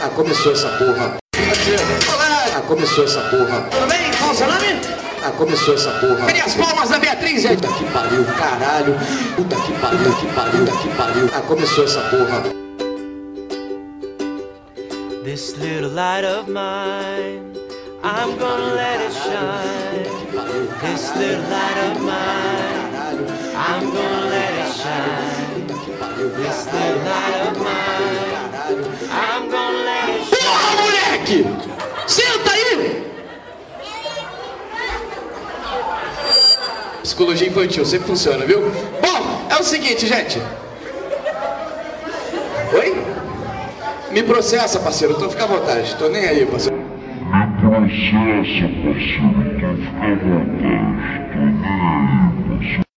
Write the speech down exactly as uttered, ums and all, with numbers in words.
Ah, começou essa porra. Olá! Ah, começou essa porra. Tudo bem? Qual o seu nome? Ah, começou essa porra. Cadê as palmas da Beatriz, gente? Puta que pariu, caralho. Puta que pariu, puta que pariu, puta que pariu. Ah, começou essa porra. This little light of mine, I'm gonna let it shine. This little light of mine, I'm gonna let it shine. This little light of mine, I'm gonna let it shine. Porra, moleque! Senta aí! Psicologia infantil, sempre funciona, viu? Bom, é o seguinte, gente. Oi? Me processa, parceiro, então fica à vontade. Tô nem aí, parceiro. Me processa, parceiro, então fica à vontade. Tô nem aí, parceiro.